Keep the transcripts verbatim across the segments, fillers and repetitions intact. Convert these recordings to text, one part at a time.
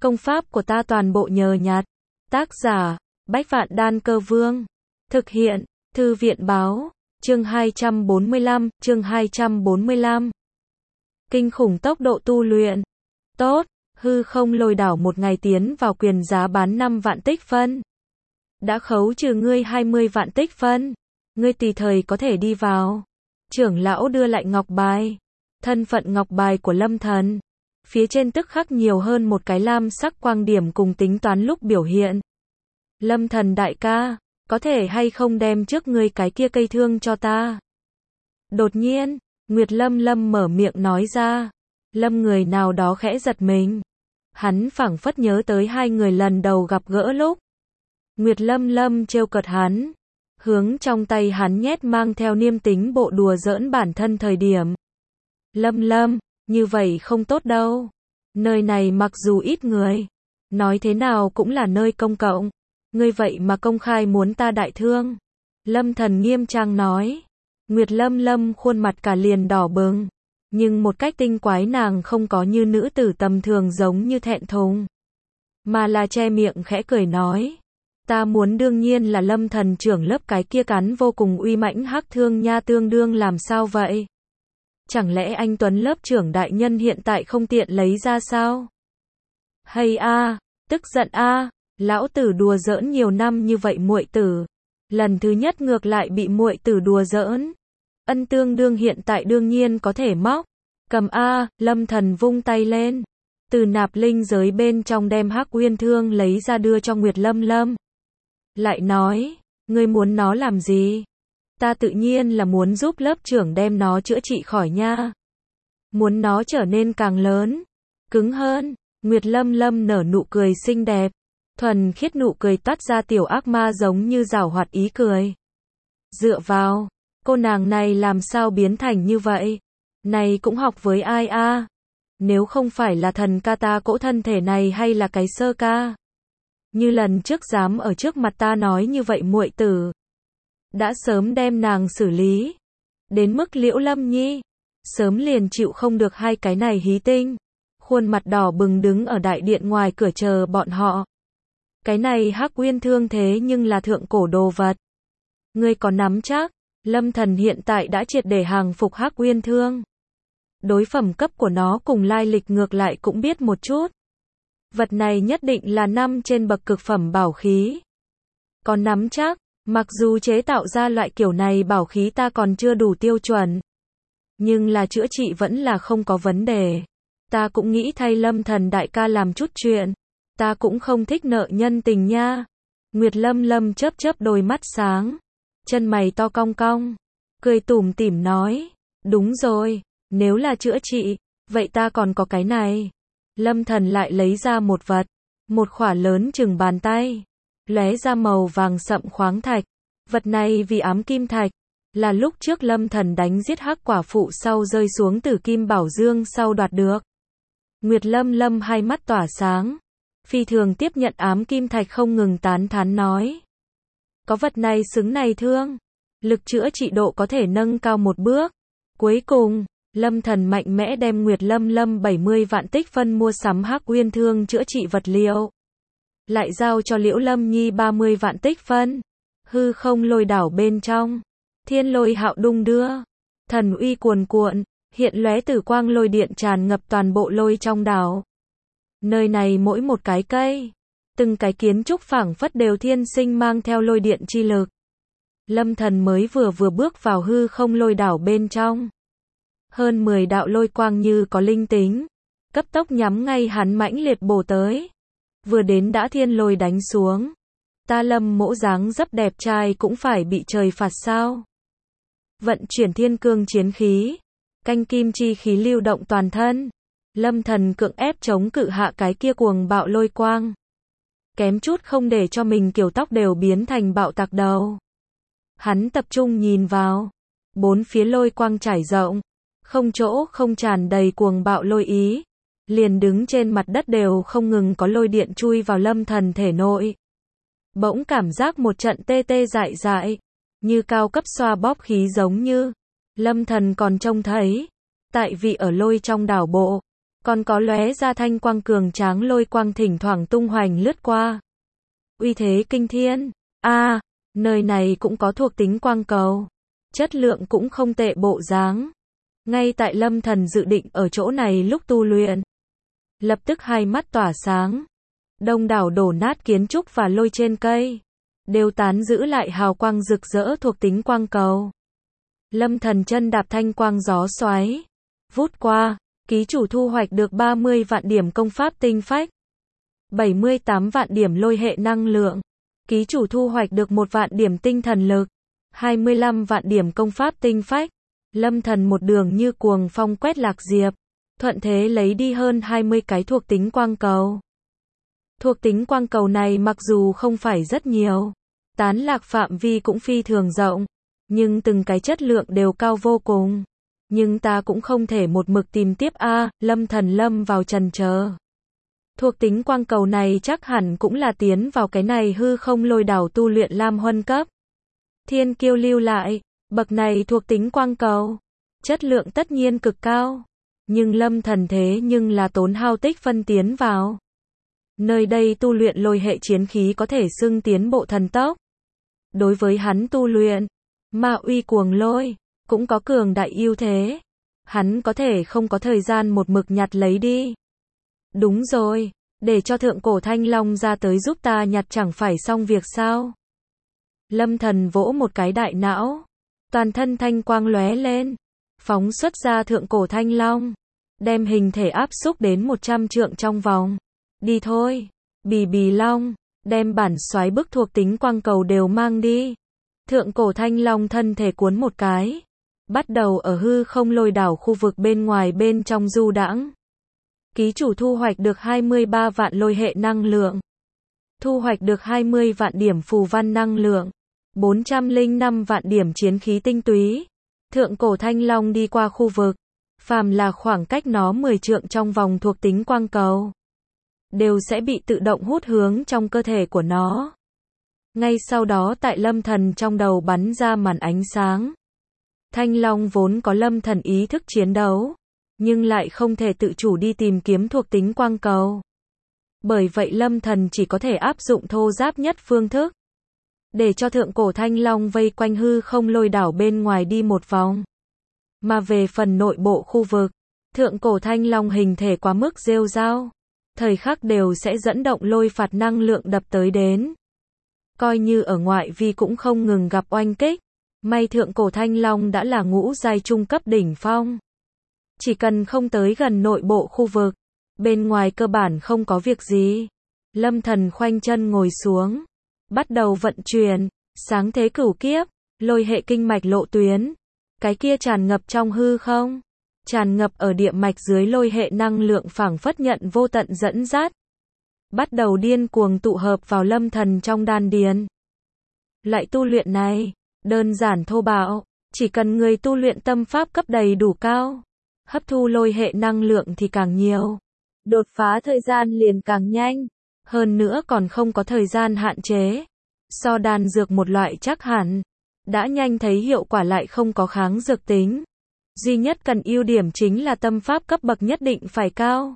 Công pháp của ta toàn bộ nhờ nhặt. Tác giả, Bách Vạn Đan Cơ Vương. Thực hiện, Thư viện báo, chương hai trăm bốn mươi lăm, chương hai trăm bốn mươi lăm. Kinh khủng tốc độ tu luyện. Tốt, hư không lôi đảo một ngày tiến vào quyền giá bán năm vạn tích phân. Đã khấu trừ ngươi hai mươi vạn tích phân. Ngươi tùy thời có thể đi vào. Trưởng lão đưa lại ngọc bài. Thân phận ngọc bài của Lâm Thần. Phía trên tức khắc nhiều hơn một cái lam sắc quang điểm cùng tính toán lúc biểu hiện. Lâm Thần đại ca, có thể hay không đem trước ngươi cái kia cây thương cho ta? Đột nhiên, Nguyệt Lâm Lâm mở miệng nói ra. Lâm người nào đó khẽ giật mình. Hắn phảng phất nhớ tới hai người lần đầu gặp gỡ lúc. Nguyệt Lâm Lâm trêu cợt hắn. Hướng trong tay hắn nhét mang theo niêm tính bộ đùa giỡn bản thân thời điểm. Lâm Lâm, như vậy không tốt đâu. Nơi này mặc dù ít người, nói thế nào cũng là nơi công cộng. Ngươi vậy mà công khai muốn ta đại thương. Lâm Thần nghiêm trang nói. Nguyệt Lâm Lâm khuôn mặt cả liền đỏ bừng. Nhưng một cách tinh quái nàng không có như nữ tử tầm thường giống như thẹn thùng. Mà là che miệng khẽ cười nói. Ta muốn đương nhiên là Lâm Thần trưởng lớp cái kia cắn vô cùng uy mãnh hắc thương nha tương đương làm sao vậy? Chẳng lẽ anh Tuấn lớp trưởng đại nhân hiện tại không tiện lấy ra sao? Hay a, tức giận a, lão tử đùa giỡn nhiều năm như vậy muội tử. Lần thứ nhất ngược lại bị muội tử đùa giỡn. Ân tương đương hiện tại đương nhiên có thể móc. Cầm a, Lâm Thần vung tay lên. Từ nạp linh giới bên trong đem hắc uyên thương lấy ra đưa cho Nguyệt Lâm Lâm. Lại nói, ngươi muốn nó làm gì? Ta tự nhiên là muốn giúp lớp trưởng đem nó chữa trị khỏi nha. Muốn nó trở nên càng lớn, cứng hơn. Nguyệt Lâm Lâm nở nụ cười xinh đẹp. Thuần khiết nụ cười toát ra tiểu ác ma giống như giảo hoạt ý cười. Dựa vào, cô nàng này làm sao biến thành như vậy? Này cũng học với ai a? Nếu không phải là thần ca ta cỗ thân thể này hay là cái sơ ca? Như lần trước dám ở trước mặt ta nói như vậy muội tử. Đã sớm đem nàng xử lý. Đến mức Liễu Lâm Nhi. Sớm liền chịu không được hai cái này hí tinh. Khuôn mặt đỏ bừng đứng ở đại điện ngoài cửa chờ bọn họ. Cái này hắc uyên thương thế nhưng là thượng cổ đồ vật. Ngươi có nắm chắc? Lâm Thần hiện tại đã triệt để hàng phục hắc uyên thương. Đối phẩm cấp của nó cùng lai lịch ngược lại cũng biết một chút. Vật này nhất định là năm trên bậc cực phẩm bảo khí. Còn nắm chắc, mặc dù chế tạo ra loại kiểu này bảo khí ta còn chưa đủ tiêu chuẩn. Nhưng là chữa trị vẫn là không có vấn đề. Ta cũng nghĩ thay Lâm Thần đại ca làm chút chuyện. Ta cũng không thích nợ nhân tình nha. Nguyệt Lâm Lâm chớp chớp đôi mắt sáng. Chân mày to cong cong. Cười tủm tỉm nói. Đúng rồi, nếu là chữa trị, vậy ta còn có cái này. Lâm Thần lại lấy ra một vật. Một khỏa lớn chừng bàn tay. Lóe ra màu vàng sậm khoáng thạch. Vật này vì ám kim thạch. Là lúc trước Lâm Thần đánh giết hắc quả phụ sau rơi xuống từ kim bảo dương sau đoạt được. Nguyệt Lâm Lâm hai mắt tỏa sáng. Phi thường tiếp nhận ám kim thạch không ngừng tán thán nói. Có vật này xứng này thương. Lực chữa trị độ có thể nâng cao một bước. Cuối cùng, Lâm Thần mạnh mẽ đem Nguyệt Lâm Lâm bảy mươi vạn tích phân mua sắm hắc uyên thương chữa trị vật liệu. Lại giao cho Liễu Lâm Nhi ba mươi vạn tích phân. Hư không lôi đảo bên trong. Thiên lôi hạo đung đưa. Thần uy cuồn cuộn. Hiện lóe tử quang lôi điện tràn ngập toàn bộ lôi trong đảo. Nơi này mỗi một cái cây. Từng cái kiến trúc phảng phất đều thiên sinh mang theo lôi điện chi lực. Lâm Thần mới vừa vừa bước vào hư không lôi đảo bên trong. Hơn mười đạo lôi quang như có linh tính. Cấp tốc nhắm ngay hắn mãnh liệt bổ tới. Vừa đến đã thiên lôi đánh xuống. Ta Lâm mỗ dáng dấp đẹp trai cũng phải bị trời phạt sao? Vận chuyển thiên cương chiến khí. Canh kim chi khí lưu động toàn thân. Lâm Thần cưỡng ép chống cự hạ cái kia cuồng bạo lôi quang. Kém chút không để cho mình kiểu tóc đều biến thành bạo tạc đầu. Hắn tập trung nhìn vào. Bốn phía lôi quang trải rộng. Không chỗ không tràn đầy cuồng bạo lôi ý. Liền đứng trên mặt đất đều không ngừng có lôi điện chui vào Lâm Thần thể nội. Bỗng cảm giác một trận tê tê dại dại. Như cao cấp xoa bóp khí giống như. Lâm Thần còn trông thấy. Tại vì ở lôi trong đảo bộ. Còn có lóe ra thanh quang cường tráng lôi quang thỉnh thoảng tung hoành lướt qua. Uy thế kinh thiên. A, à, nơi này cũng có thuộc tính quang cầu. Chất lượng cũng không tệ bộ dáng. Ngay tại Lâm Thần dự định ở chỗ này lúc tu luyện, lập tức hai mắt tỏa sáng. Đông đảo đổ nát kiến trúc và lôi trên cây đều tán giữ lại hào quang rực rỡ thuộc tính quang cầu. Lâm Thần chân đạp thanh quang gió xoáy, vút qua, ký chủ thu hoạch được ba mươi vạn điểm công pháp tinh phách, bảy mươi tám vạn điểm lôi hệ năng lượng. Ký chủ thu hoạch được một vạn điểm tinh thần lực, hai mươi lăm vạn điểm công pháp tinh phách. Lâm Thần một đường như cuồng phong quét lạc diệp, thuận thế lấy đi hơn hai mươi cái thuộc tính quang cầu. Thuộc tính quang cầu này mặc dù không phải rất nhiều, tán lạc phạm vi cũng phi thường rộng, nhưng từng cái chất lượng đều cao vô cùng. Nhưng ta cũng không thể một mực tìm tiếp a, Lâm Thần lâm vào trần chờ. Thuộc tính quang cầu này chắc hẳn cũng là tiến vào cái này hư không lôi đảo tu luyện lam huân cấp. Thiên kiêu lưu lại, bậc này thuộc tính quang cầu, chất lượng tất nhiên cực cao. Nhưng Lâm Thần thế nhưng là tốn hao tích phân tiến vào. Nơi đây tu luyện lôi hệ chiến khí có thể xưng tiến bộ thần tốc. Đối với hắn tu luyện, ma uy cuồng lôi, cũng có cường đại ưu thế. Hắn có thể không có thời gian một mực nhặt lấy đi. Đúng rồi, để cho thượng cổ thanh long ra tới giúp ta nhặt chẳng phải xong việc sao? Lâm Thần vỗ một cái đại não, toàn thân thanh quang lóe lên, phóng xuất ra thượng cổ thanh long, đem hình thể áp xúc đến một trăm trượng trong vòng. Đi thôi, bì bì long, đem bản xoáy bức thuộc tính quang cầu đều mang đi. Thượng cổ thanh long thân thể cuốn một cái, bắt đầu ở hư không lôi đảo khu vực bên ngoài bên trong du đãng. Ký chủ thu hoạch được hai mươi ba vạn lôi hệ năng lượng, thu hoạch được hai mươi vạn điểm phù văn năng lượng, bốn trăm lẻ năm vạn điểm chiến khí tinh túy. Thượng cổ thanh long đi qua khu vực, phàm là khoảng cách nó mười trượng trong vòng thuộc tính quang cầu, đều sẽ bị tự động hút hướng trong cơ thể của nó. Ngay sau đó tại Lâm Thần trong đầu bắn ra màn ánh sáng. Thanh long vốn có Lâm Thần ý thức chiến đấu, nhưng lại không thể tự chủ đi tìm kiếm thuộc tính quang cầu. Bởi vậy Lâm Thần chỉ có thể áp dụng thô giáp nhất phương thức, để cho thượng cổ thanh long vây quanh hư không lôi đảo bên ngoài đi một vòng. Mà về phần nội bộ khu vực, thượng cổ thanh long hình thể quá mức rêu rao, thời khắc đều sẽ dẫn động lôi phạt năng lượng đập tới đến. Coi như ở ngoại vi cũng không ngừng gặp oanh kích. May thượng cổ thanh long đã là ngũ giai trung cấp đỉnh phong. Chỉ cần không tới gần nội bộ khu vực, bên ngoài cơ bản không có việc gì. Lâm Thần khoanh chân ngồi xuống, bắt đầu vận chuyển sáng thế cửu kiếp, lôi hệ kinh mạch lộ tuyến. Cái kia tràn ngập trong hư không, tràn ngập ở địa mạch dưới lôi hệ năng lượng phảng phất nhận vô tận dẫn dắt, bắt đầu điên cuồng tụ hợp vào Lâm Thần trong đan điền. Loại tu luyện này đơn giản thô bạo, chỉ cần người tu luyện tâm pháp cấp đầy đủ cao, hấp thu lôi hệ năng lượng thì càng nhiều, đột phá thời gian liền càng nhanh, hơn nữa còn không có thời gian hạn chế. So đan dược một loại chắc hẳn, đã nhanh thấy hiệu quả lại không có kháng dược tính. Duy nhất cần ưu điểm chính là tâm pháp cấp bậc nhất định phải cao.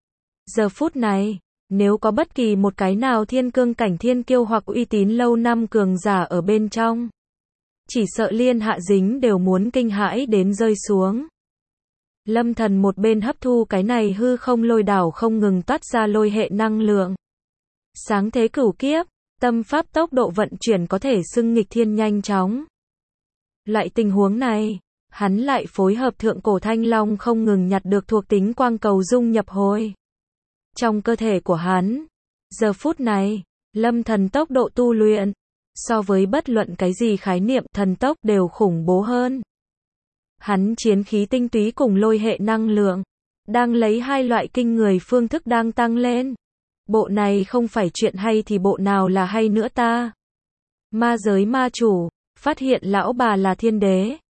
Giờ phút này, nếu có bất kỳ một cái nào thiên cương cảnh thiên kiêu hoặc uy tín lâu năm cường giả ở bên trong, chỉ sợ liên hạ dính đều muốn kinh hãi đến rơi xuống. Lâm Thần một bên hấp thu cái này hư không lôi đảo không ngừng toát ra lôi hệ năng lượng. Sáng thế cửu kiếp, tâm pháp tốc độ vận chuyển có thể xưng nghịch thiên nhanh chóng. Loại tình huống này, hắn lại phối hợp thượng cổ thanh long không ngừng nhặt được thuộc tính quang cầu dung nhập hồi trong cơ thể của hắn. Giờ phút này, Lâm Thần tốc độ tu luyện, so với bất luận cái gì khái niệm thần tốc đều khủng bố hơn. Hắn chiến khí tinh túy cùng lôi hệ năng lượng, đang lấy hai loại kinh người phương thức đang tăng lên. Bộ này không phải chuyện hay thì bộ nào là hay nữa ta? Ma giới ma chủ, phát hiện lão bà là thiên đế.